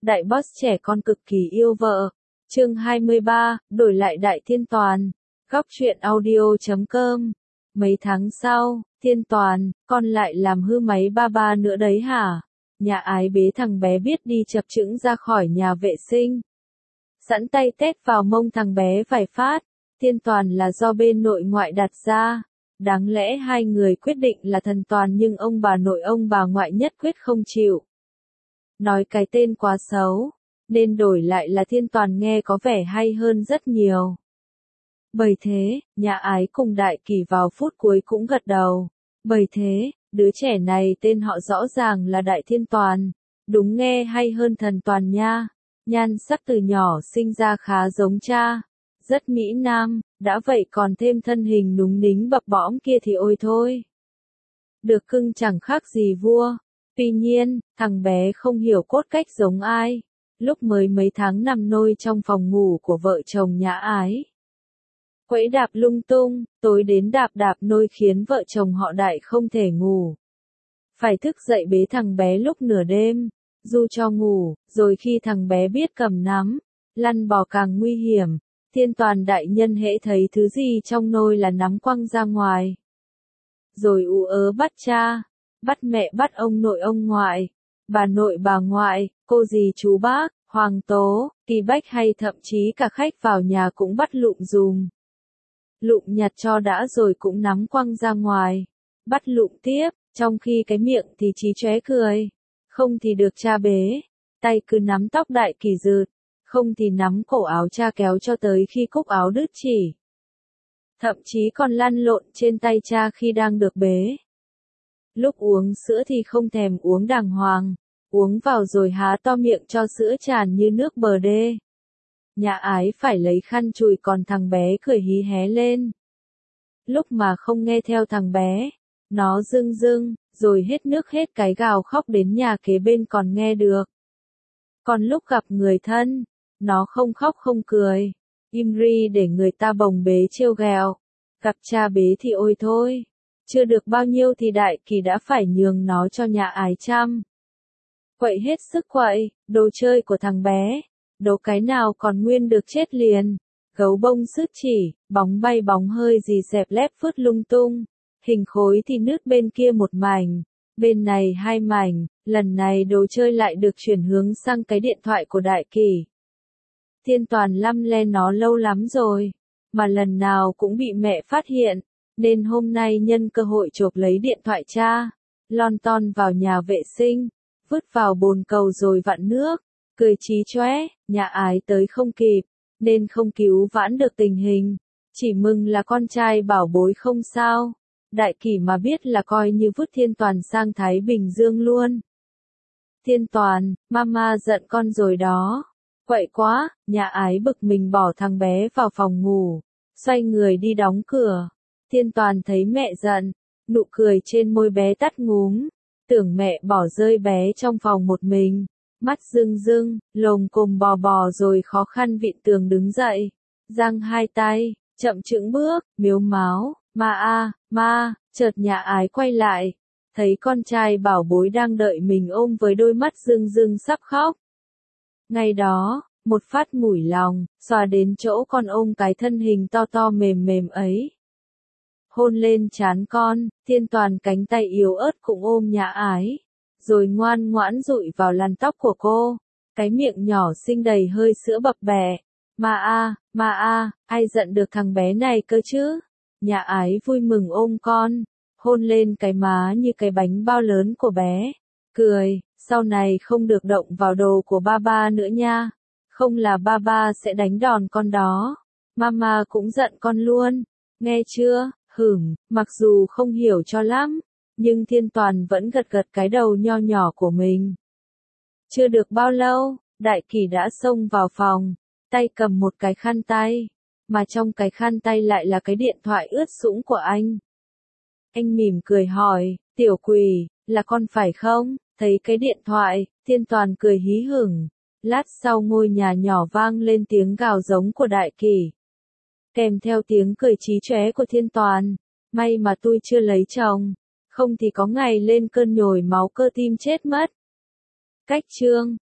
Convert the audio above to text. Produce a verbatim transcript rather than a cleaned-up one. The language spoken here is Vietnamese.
đại boss trẻ con cực kỳ yêu vợ. Chương hai mươi ba, đổi lại Đại Thiên Toàn. Góc truyện audio chấm com. Mấy tháng sau, Thiên Toàn, con lại làm hư máy ba ba nữa đấy hả? Nhà ái bế thằng bé biết đi chập chững ra khỏi nhà vệ sinh. Sẵn tay tét vào mông thằng bé vài phát. Thiên Toàn là do bên nội ngoại đặt ra. Đáng lẽ hai người quyết định là thần Toàn nhưng ông bà nội ông bà ngoại nhất quyết không chịu. Nói cái tên quá xấu, nên đổi lại là Thiên Toàn nghe có vẻ hay hơn rất nhiều. Bởi thế, nhà ái cùng Đại Kỳ vào phút cuối cũng gật đầu. Bởi thế, đứa trẻ này tên họ rõ ràng là Đại Thiên Toàn. Đúng nghe hay hơn thần Toàn nha. Nhan sắc từ nhỏ sinh ra khá giống cha. Rất mỹ nam, đã vậy còn thêm thân hình núng nính bập bõm kia thì ôi thôi. Được cưng chẳng khác gì vua. Tuy nhiên, thằng bé không hiểu cốt cách giống ai. Lúc mới mấy tháng nằm nôi trong phòng ngủ của vợ chồng nhà ái. Quẫy đạp lung tung, tối đến đạp đạp nôi khiến vợ chồng họ Đại không thể ngủ. Phải thức dậy bế thằng bé lúc nửa đêm, du cho ngủ, rồi khi thằng bé biết cầm nắm, lăn bò càng nguy hiểm. Thiên Toàn đại nhân hễ thấy thứ gì trong nôi là nắm quăng ra ngoài. Rồi ú ớ bắt cha, bắt mẹ bắt ông nội ông ngoại, bà nội bà ngoại, cô dì chú bác, hoàng tố, kỳ bách hay thậm chí cả khách vào nhà cũng bắt lụm dùm. Lụm nhặt cho đã rồi cũng nắm quăng ra ngoài, bắt lụm tiếp, trong khi cái miệng thì chí chóe cười, không thì được cha bế, tay cứ nắm tóc Đại Kỳ rượt, không thì nắm cổ áo cha kéo cho tới khi cúc áo đứt chỉ. Thậm chí còn lăn lộn trên tay cha khi đang được bế. Lúc uống sữa thì không thèm uống đàng hoàng, uống vào rồi há to miệng cho sữa tràn như nước bờ đê. Nhà ái phải lấy khăn chùi còn thằng bé cười hí hé lên. Lúc mà không nghe theo thằng bé, nó rưng rưng, rồi hết nước hết cái gào khóc đến nhà kế bên còn nghe được. Còn lúc gặp người thân, nó không khóc không cười, im ri để người ta bồng bế trêu ghẹo. Gặp cha bế thì ôi thôi, chưa được bao nhiêu thì Đại Kỳ đã phải nhường nó cho nhà ái chăm. Quậy hết sức quậy, đồ chơi của thằng bé, đồ cái nào còn nguyên được chết liền. Gấu bông sứt chỉ, bóng bay bóng hơi gì dẹp lép phứt lung tung. Hình khối thì nứt bên kia một mảnh, bên này hai mảnh, lần này đồ chơi lại được chuyển hướng sang cái điện thoại của Đại Kỳ. Thiên Toàn lăm le nó lâu lắm rồi, mà lần nào cũng bị mẹ phát hiện, nên hôm nay nhân cơ hội chộp lấy điện thoại cha, lon ton vào nhà vệ sinh, vứt vào bồn cầu rồi vặn nước, cười chí chóe, nhà ái tới không kịp, nên không cứu vãn được tình hình, chỉ mừng là con trai bảo bối không sao. Đại Kỳ mà biết là coi như vứt Thiên Toàn sang Thái Bình Dương luôn. Thiên Toàn, mama giận con rồi đó. Quậy quá, nhà ái bực mình bỏ thằng bé vào phòng ngủ, xoay người đi đóng cửa. Thiên Toàn thấy mẹ giận, nụ cười trên môi bé tắt ngúm, tưởng mẹ bỏ rơi bé trong phòng một mình, mắt rưng rưng, lồm cồm bò bò rồi khó khăn vịn tường đứng dậy, giang hai tay, chậm chững bước, miếu máo, ma a, ma, chợt nhà ái quay lại, thấy con trai bảo bối đang đợi mình ôm với đôi mắt rưng rưng sắp khóc. Ngày đó, một phát mủi lòng, xòa đến chỗ con ôm cái thân hình to to mềm mềm ấy. Hôn lên trán con, Thiên Toàn cánh tay yếu ớt cũng ôm nhà ái, rồi ngoan ngoãn dụi vào làn tóc của cô, cái miệng nhỏ xinh đầy hơi sữa bập bẹ. Ma a, ma a, ai giận được thằng bé này cơ chứ? Nhà ái vui mừng ôm con, hôn lên cái má như cái bánh bao lớn của bé, cười, sau này không được động vào đồ của ba ba nữa nha, không là ba ba sẽ đánh đòn con đó. Mama cũng giận con luôn, nghe chưa? Hửm, mặc dù không hiểu cho lắm, nhưng Thiên Toàn vẫn gật gật cái đầu nho nhỏ của mình. Chưa được bao lâu, Đại Kỳ đã xông vào phòng, tay cầm một cái khăn tay, mà trong cái khăn tay lại là cái điện thoại ướt sũng của anh. Anh mỉm cười hỏi, tiểu quỷ, là con phải không? Thấy cái điện thoại, Thiên Toàn cười hí hửng. Lát sau ngôi nhà nhỏ vang lên tiếng gào giống của Đại Kỳ, kèm theo tiếng cười chí chóe của Thiên Toàn. May mà tôi chưa lấy chồng, không thì có ngày lên cơn nhồi máu cơ tim chết mất. Cách chương